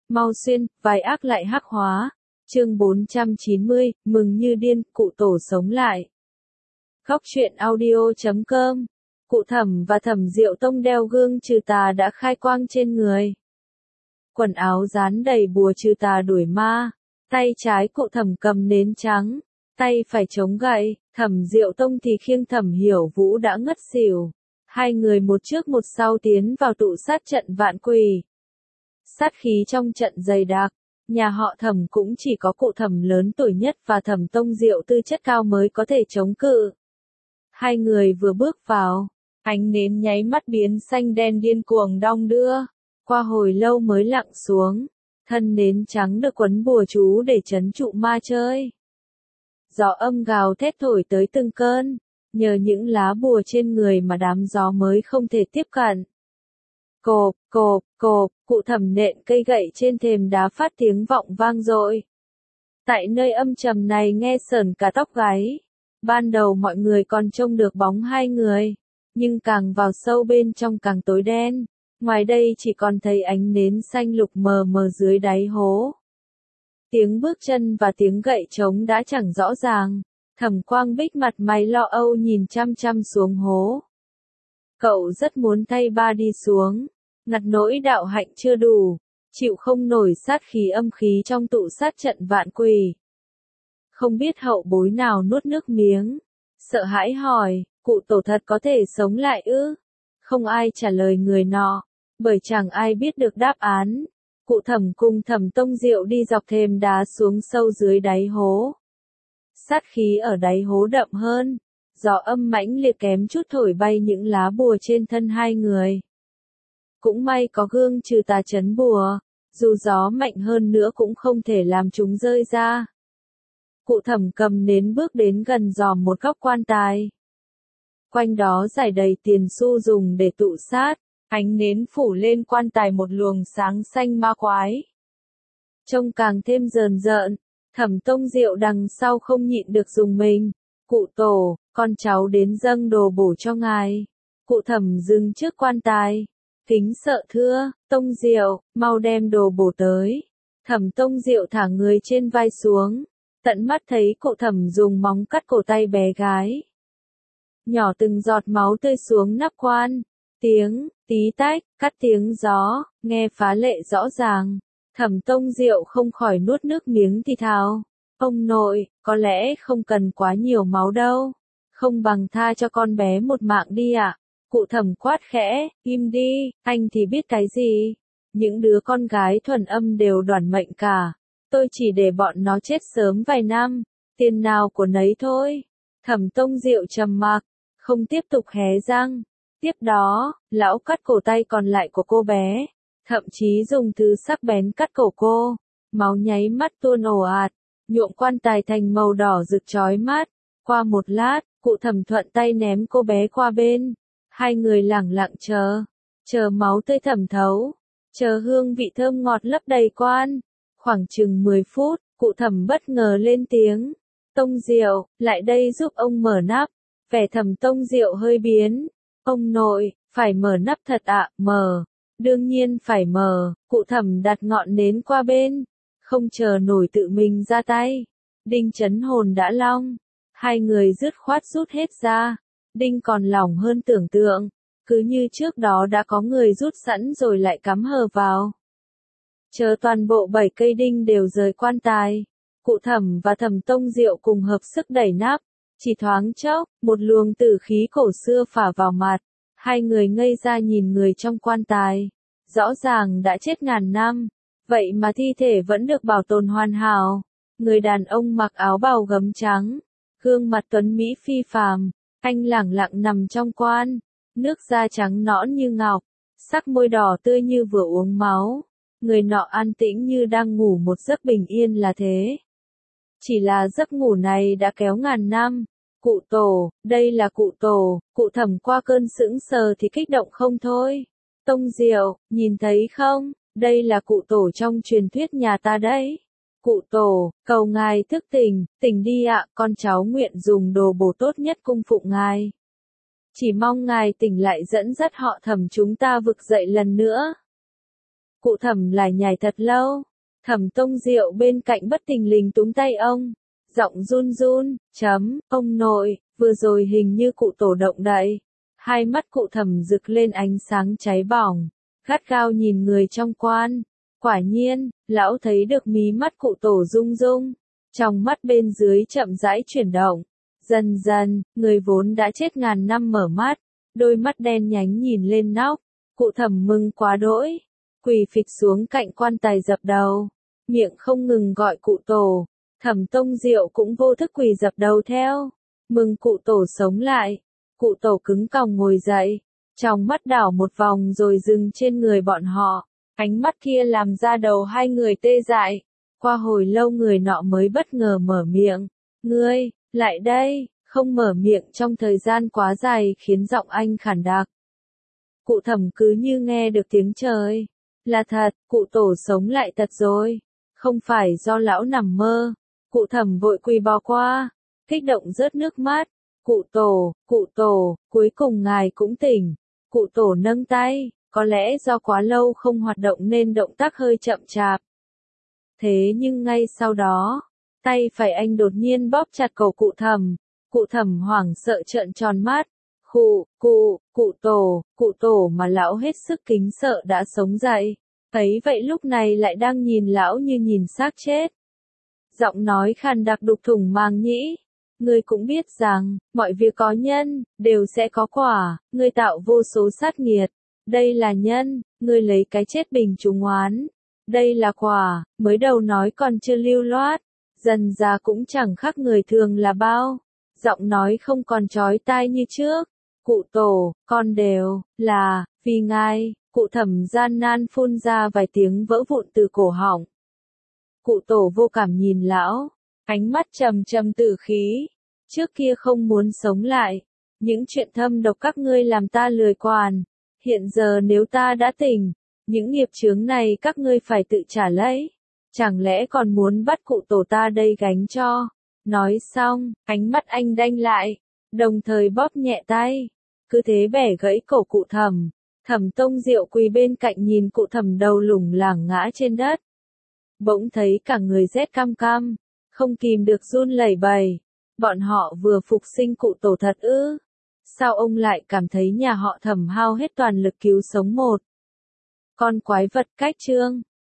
mau xuyên, vai ác lại hắc hóa. Chương 490, mừng như điên, cụ tổ sống lại. Khóc chuyện audio.com. Cụ Thẩm và Thẩm Diệu Tông đeo gương trừ tà đã khai quang trên người. Quần áo dán đầy bùa trừ tà đuổi ma. Tay trái cụ Thẩm cầm nến trắng, tay phải chống gậy. Thẩm Diệu Tông thì khiêng Thẩm Hiểu Vũ đã ngất xỉu. Hai người một trước một sau tiến vào tụ sát trận vạn quỷ. Sát khí trong trận dày đặc. Nhà họ Thẩm cũng chỉ có cụ Thẩm lớn tuổi nhất và Thẩm Tông Diệu tư chất cao mới có thể chống cự. Hai người vừa bước vào, ánh nến nháy mắt biến xanh đen điên cuồng đong đưa, qua hồi lâu mới lặng xuống, thân nến trắng được quấn bùa chú để trấn trụ ma chơi. Gió âm gào thét thổi tới từng cơn, nhờ những lá bùa trên người mà đám gió mới không thể tiếp cận. Cộp, cộp, cộp, cụ Thẩm nện cây gậy trên thềm đá phát tiếng vọng vang dội. Tại nơi âm trầm này nghe sởn cả tóc gáy. Ban đầu mọi người còn trông được bóng hai người, nhưng càng vào sâu bên trong càng tối đen. Ngoài đây chỉ còn thấy ánh nến xanh lục mờ mờ dưới đáy hố. Tiếng bước chân và tiếng gậy trống đã chẳng rõ ràng. Thẩm Quang Bích mặt mày lo âu nhìn chăm chăm xuống hố. Cậu rất muốn thay ba đi xuống, ngặt nỗi đạo hạnh chưa đủ, chịu không nổi sát khí âm khí trong tụ sát trận vạn quỷ. Không biết hậu bối nào nuốt nước miếng, sợ hãi hỏi, cụ tổ thật có thể sống lại ư? Không ai trả lời người nọ, bởi chẳng ai biết được đáp án. Cụ Thẩm cùng Thẩm Tông Diệu đi dọc thềm đá xuống sâu dưới đáy hố. Sát khí ở đáy hố đậm hơn, gió âm mãnh liệt kém chút thổi bay những lá bùa trên thân hai người. Cũng may có gương trừ tà trấn bùa, dù gió mạnh hơn nữa cũng không thể làm chúng rơi ra. Cụ Thẩm cầm nến bước đến gần dòm một góc quan tài. Quanh đó rải đầy tiền xu dùng để tụ sát, ánh nến phủ lên quan tài một luồng sáng xanh ma quái. Trông càng thêm rờn rợn, Thẩm Tông Diệu đằng sau không nhịn được dùng mình. Cụ tổ, con cháu đến dâng đồ bổ cho ngài. Cụ Thẩm dừng trước quan tài. Kính sợ thưa, Tông Diệu, mau đem đồ bổ tới. Thẩm Tông Diệu thả người trên vai xuống. Tận mắt thấy cụ Thẩm dùng móng cắt cổ tay bé gái. Nhỏ từng giọt máu tươi xuống nắp quan. Tiếng, tí tách, cắt tiếng gió, nghe phá lệ rõ ràng. Thẩm Tông Diệu không khỏi nuốt nước miếng thì thào. Ông nội, có lẽ không cần quá nhiều máu đâu. Không bằng tha cho con bé một mạng đi ạ. Cụ Thẩm quát khẽ, im đi, anh thì biết cái gì. Những đứa con gái thuần âm đều đoản mệnh cả. Tôi chỉ để bọn nó chết sớm vài năm, tiền nào của nấy thôi. Thẩm Tông Diệu trầm mặc, không tiếp tục hé răng. Tiếp đó, lão cắt cổ tay còn lại của cô bé, thậm chí dùng thứ sắc bén cắt cổ cô. Máu nháy mắt tuôn ồ ạt, nhuộm quan tài thành màu đỏ rực chói mắt. Qua một lát, cụ Thẩm thuận tay ném cô bé qua bên. Hai người lẳng lặng chờ máu tươi thẩm thấu, chờ hương vị thơm ngọt lấp đầy quan. Khoảng chừng 10 phút, cụ Thẩm bất ngờ lên tiếng. Tông Diệu, lại đây giúp ông mở nắp. Vẻ Thẩm Tông Diệu hơi biến. Ông nội, phải mở nắp thật ạ, mở. Đương nhiên phải mở, cụ Thẩm đặt ngọn nến qua bên. Không chờ nổi tự mình ra tay. Đinh chấn hồn đã long. Hai người dứt khoát rút hết ra. Đinh còn lỏng hơn tưởng tượng. Cứ như trước đó đã có người rút sẵn rồi lại cắm hờ vào. Chờ toàn bộ 7 cây đinh đều rời quan tài. Cụ Thẩm và Thẩm Tông Diệu cùng hợp sức đẩy nắp. Chỉ thoáng chốc, một luồng tử khí cổ xưa phả vào mặt. Hai người ngây ra nhìn người trong quan tài. Rõ ràng đã chết ngàn năm. Vậy mà thi thể vẫn được bảo tồn hoàn hảo. Người đàn ông mặc áo bào gấm trắng. Gương mặt tuấn mỹ phi phàm. Anh lẳng lặng nằm trong quan. Nước da trắng nõn như ngọc. Sắc môi đỏ tươi như vừa uống máu. Người nọ an tĩnh như đang ngủ một giấc bình yên là thế. Chỉ là giấc ngủ này đã kéo ngàn năm. Cụ tổ, đây là cụ tổ. Cụ Thẩm qua cơn sững sờ thì kích động không thôi. Tông Diệu, nhìn thấy không? Đây là cụ tổ trong truyền thuyết nhà ta đấy. Cụ tổ, cầu ngài thức tỉnh, tỉnh đi ạ, con cháu nguyện dùng đồ bổ tốt nhất cung phụng ngài. Chỉ mong ngài tỉnh lại dẫn dắt họ Thẩm chúng ta vực dậy lần nữa. Cụ Thẩm lại nhảy thật lâu. Thẩm Tông Diệu bên cạnh bất thình lình túm tay ông, giọng run run, ông nội, vừa rồi hình như cụ tổ động đậy. Hai mắt cụ Thẩm rực lên ánh sáng cháy bỏng, gắt gao nhìn người trong quan. Quả nhiên, lão thấy được mí mắt cụ tổ rung rung, trong mắt bên dưới chậm rãi chuyển động. Dần dần, người vốn đã chết ngàn năm mở mắt, đôi mắt đen nhánh nhìn lên nóc. Cụ Thẩm mừng quá đỗi, quỳ phịch xuống cạnh quan tài dập đầu, miệng không ngừng gọi cụ tổ. Thẩm Tông Diệu cũng vô thức quỳ dập đầu theo, mừng cụ tổ sống lại. Cụ tổ cứng còng ngồi dậy, trong mắt đảo một vòng rồi dừng trên người bọn họ, ánh mắt kia làm da đầu hai người tê dại. Qua hồi lâu người nọ mới bất ngờ mở miệng, ngươi, lại đây, không mở miệng trong thời gian quá dài khiến giọng anh khản đặc. Cụ Thẩm cứ như nghe được tiếng trời. Là thật, cụ tổ sống lại thật rồi, không phải do lão nằm mơ. Cụ Thẩm vội quỳ bò qua, kích động rớt nước mắt. Cụ tổ, cuối cùng ngài cũng tỉnh. Cụ tổ nâng tay, có lẽ do quá lâu không hoạt động nên động tác hơi chậm chạp. Thế nhưng ngay sau đó, tay phải anh đột nhiên bóp chặt cổ cụ Thẩm. Cụ Thẩm hoảng sợ trợn tròn mắt. Cụ tổ mà lão hết sức kính sợ đã sống dậy. Ấy vậy lúc này lại đang nhìn lão như nhìn xác chết. Giọng nói khàn đặc đục thủng màng nhĩ. Ngươi cũng biết rằng, mọi việc có nhân, đều sẽ có quả, ngươi tạo vô số sát nghiệt. Đây là nhân, ngươi lấy cái chết bình trùng oán. Đây là quả, mới đầu nói còn chưa lưu loát, dần ra cũng chẳng khác người thường là bao. Giọng nói không còn chói tai như trước. Cụ tổ, con đều, là, vì ngài. Cụ Thẩm gian nan phun ra vài tiếng vỡ vụn từ cổ họng. Cụ tổ vô cảm nhìn lão, ánh mắt trầm trầm tử khí. Trước kia không muốn sống lại, những chuyện thâm độc các ngươi làm ta lười quản. Hiện giờ nếu ta đã tỉnh, những nghiệp chướng này các ngươi phải tự trả lấy. Chẳng lẽ còn muốn bắt cụ tổ ta đây gánh cho? Nói xong, ánh mắt anh đanh lại, đồng thời bóp nhẹ tay. Cứ thế bẻ gãy cổ cụ Thẩm. Thẩm Tông Diệu quỳ bên cạnh nhìn cụ Thẩm đầu lủng lẳng ngã trên đất. Bỗng thấy cả người rét cam cam, không kìm được run lẩy bẩy. Bọn họ vừa phục sinh cụ tổ thật ư? Sao ông lại cảm thấy nhà họ Thẩm hao hết toàn lực cứu sống một con quái vật cách chương?